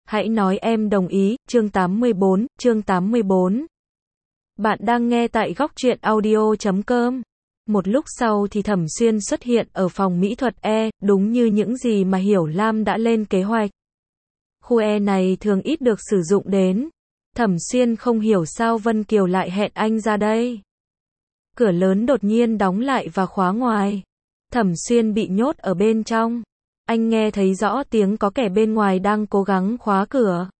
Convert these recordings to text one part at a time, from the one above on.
Hãy nói em đồng ý, chương 84. Bạn đang nghe tại góc truyện audio.com. Một lúc sau thì Thẩm Xuyên xuất hiện ở phòng mỹ thuật E, đúng như những gì mà Hiểu Lam đã lên kế hoạch. Khu E này thường ít được sử dụng đến. Thẩm Xuyên không hiểu sao Vân Kiều lại hẹn anh ra đây. Cửa lớn đột nhiên đóng lại và khóa ngoài. Thẩm Xuyên bị nhốt ở bên trong. Anh nghe thấy rõ tiếng có kẻ bên ngoài đang cố gắng khóa cửa.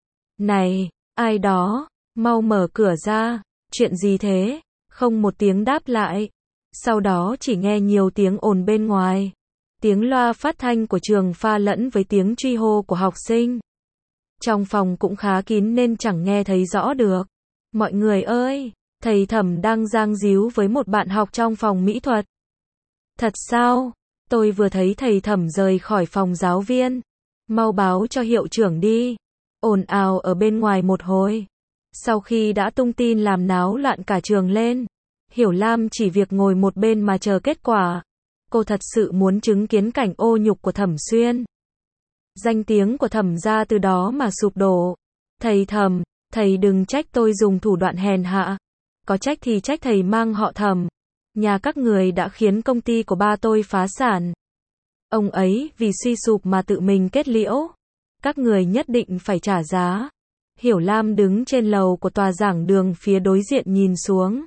Này, ai đó, mau mở cửa ra, chuyện gì thế? Không một tiếng đáp lại. Sau đó chỉ nghe nhiều tiếng ồn bên ngoài. Tiếng loa phát thanh của trường pha lẫn với tiếng truy hô của học sinh. Trong phòng cũng khá kín nên chẳng nghe thấy rõ được. Mọi người ơi, thầy Thẩm đang giang díu với một bạn học trong phòng mỹ thuật. Thật sao? Tôi vừa thấy thầy Thẩm rời khỏi phòng giáo viên. Mau báo cho hiệu trưởng đi. Ồn ào ở bên ngoài một hồi. Sau khi đã tung tin làm náo loạn cả trường lên, Hiểu Lam chỉ việc ngồi một bên mà chờ kết quả. Cô thật sự muốn chứng kiến cảnh ô nhục của Thẩm Xuyên. Danh tiếng của Thẩm gia từ đó mà sụp đổ. Thầy Thẩm, thầy đừng trách tôi dùng thủ đoạn hèn hạ. Có trách thì trách thầy mang họ Thẩm. Nhà các người đã khiến công ty của ba tôi phá sản. Ông ấy vì suy sụp mà tự mình kết liễu. Các người nhất định phải trả giá. Hiểu Lam đứng trên lầu của tòa giảng đường phía đối diện nhìn xuống.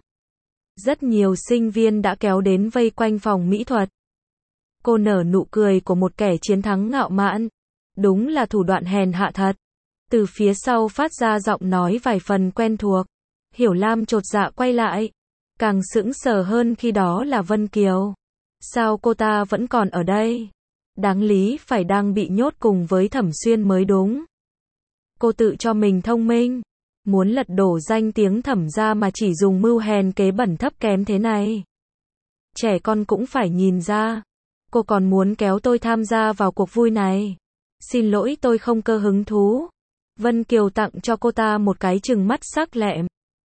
Rất nhiều sinh viên đã kéo đến vây quanh phòng mỹ thuật. Cô nở nụ cười của một kẻ chiến thắng ngạo mạn. Đúng là thủ đoạn hèn hạ thật. Từ phía sau phát ra giọng nói vài phần quen thuộc. Hiểu Lam chột dạ quay lại. Càng sững sờ hơn khi đó là Vân Kiều. Sao cô ta vẫn còn ở đây? Đáng lý phải đang bị nhốt cùng với Thẩm Xuyên mới đúng. Cô tự cho mình thông minh. Muốn lật đổ danh tiếng Thẩm gia mà chỉ dùng mưu hèn kế bẩn thấp kém thế này. Trẻ con cũng phải nhìn ra. Cô còn muốn kéo tôi tham gia vào cuộc vui này. Xin lỗi tôi không cơ hứng thú. Vân Kiều tặng cho cô ta một cái trừng mắt sắc lẹm.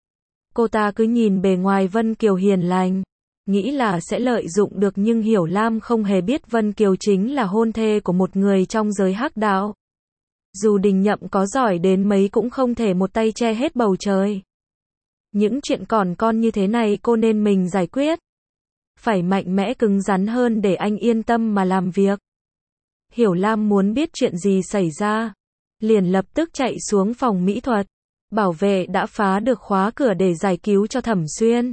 Cô ta cứ nhìn bề ngoài Vân Kiều hiền lành, nghĩ là sẽ lợi dụng được nhưng Hiểu Lam không hề biết Vân Kiều chính là hôn thê của một người trong giới hắc đạo. Dù Đình Nhậm có giỏi đến mấy cũng không thể một tay che hết bầu trời. Những chuyện còn con như thế này cô nên mình giải quyết. Phải mạnh mẽ cứng rắn hơn để anh yên tâm mà làm việc. Hiểu Lam muốn biết chuyện gì xảy ra. Liền lập tức chạy xuống phòng mỹ thuật. Bảo vệ đã phá được khóa cửa để giải cứu cho Thẩm Xuyên.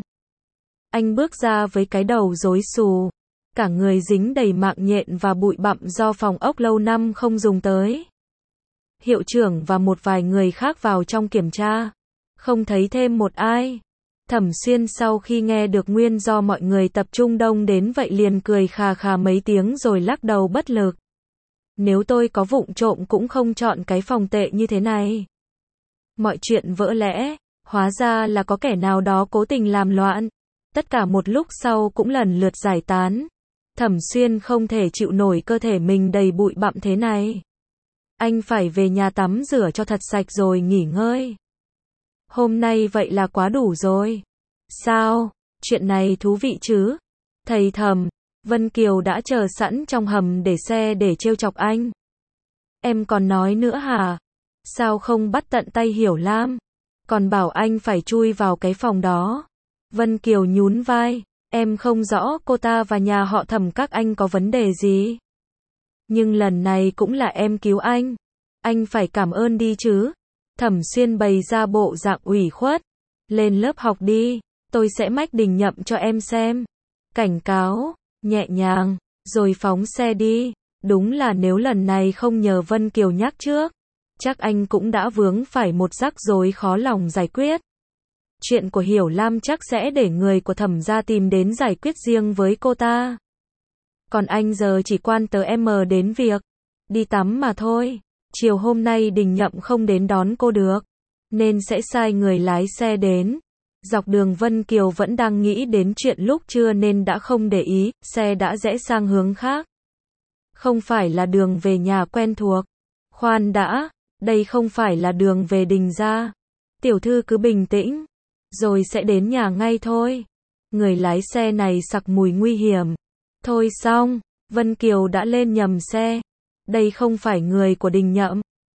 Anh bước ra với cái đầu rối xù. Cả người dính đầy mạng nhện và bụi bặm do phòng ốc lâu năm không dùng tới. Hiệu trưởng và một vài người khác vào trong kiểm tra. Không thấy thêm một ai. Thẩm Xuyên sau khi nghe được nguyên do mọi người tập trung đông đến vậy liền cười khà khà mấy tiếng rồi lắc đầu bất lực. Nếu tôi có vụng trộm cũng không chọn cái phòng tệ như thế này. Mọi chuyện vỡ lẽ, hóa ra là có kẻ nào đó cố tình làm loạn. Tất cả một lúc sau cũng lần lượt giải tán. Thẩm Xuyên không thể chịu nổi cơ thể mình đầy bụi bặm thế này. Anh phải về nhà tắm rửa cho thật sạch rồi nghỉ ngơi. Hôm nay vậy là quá đủ rồi. Sao? Chuyện này thú vị chứ? Thầy Thẩm, Vân Kiều đã chờ sẵn trong hầm để xe để trêu chọc anh. Em còn nói nữa hả? Sao không bắt tận tay Hiểu Lam? Còn bảo anh phải chui vào cái phòng đó. Vân Kiều nhún vai. Em không rõ cô ta và nhà họ Thẩm các anh có vấn đề gì. Nhưng lần này cũng là em cứu anh. Anh phải cảm ơn đi chứ. Thẩm Xuyên bày ra bộ dạng ủy khuất. Lên lớp học đi. Tôi sẽ mách Đình Nhậm cho em xem. Cảnh cáo. Nhẹ nhàng. Rồi phóng xe đi. Đúng là nếu lần này không nhờ Vân Kiều nhắc trước. Chắc anh cũng đã vướng phải một rắc rối khó lòng giải quyết. Chuyện của Hiểu Lam chắc sẽ để người của Thẩm gia tìm đến giải quyết riêng với cô ta. Còn anh giờ chỉ quan tới em đến việc đi tắm mà thôi. Chiều hôm nay Đình Nhậm không đến đón cô được, nên sẽ sai người lái xe đến. Dọc đường Vân Kiều vẫn đang nghĩ đến chuyện lúc trưa nên đã không để ý, xe đã rẽ sang hướng khác. Không phải là đường về nhà quen thuộc. Khoan đã. Đây không phải là đường về Đình gia. Tiểu thư cứ bình tĩnh, rồi sẽ đến nhà ngay thôi. Người lái xe này sặc mùi nguy hiểm. Thôi xong, Vân Kiều đã lên nhầm xe. Đây không phải người của Đình Nhậm.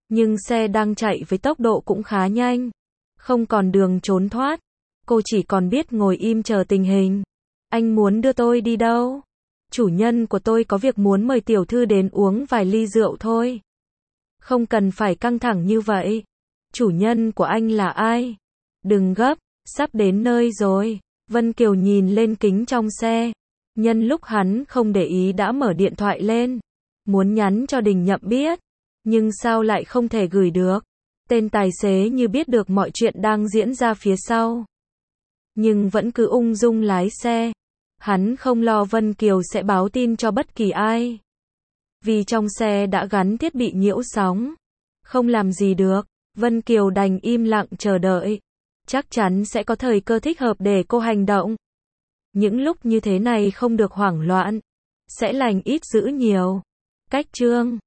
Nhưng xe đang chạy với tốc độ cũng khá nhanh. Không còn đường trốn thoát. Cô chỉ còn biết ngồi im chờ tình hình. Anh muốn đưa tôi đi đâu? Chủ nhân của tôi có việc muốn mời tiểu thư đến uống vài ly rượu thôi. Không cần phải căng thẳng như vậy. Chủ nhân của anh là ai? Đừng gấp, sắp đến nơi rồi. Vân Kiều nhìn lên kính trong xe. Nhân lúc hắn không để ý đã mở điện thoại lên. Muốn nhắn cho Đình Nhậm biết. Nhưng sao lại không thể gửi được? Tên tài xế như biết được mọi chuyện đang diễn ra phía sau. Nhưng vẫn cứ ung dung lái xe. Hắn không lo Vân Kiều sẽ báo tin cho bất kỳ ai. Vì trong xe đã gắn thiết bị nhiễu sóng. Không làm gì được. Vân Kiều đành im lặng chờ đợi. Chắc chắn sẽ có thời cơ thích hợp để cô hành động. Những lúc như thế này không được hoảng loạn. Sẽ lành ít dữ nhiều. Cách chương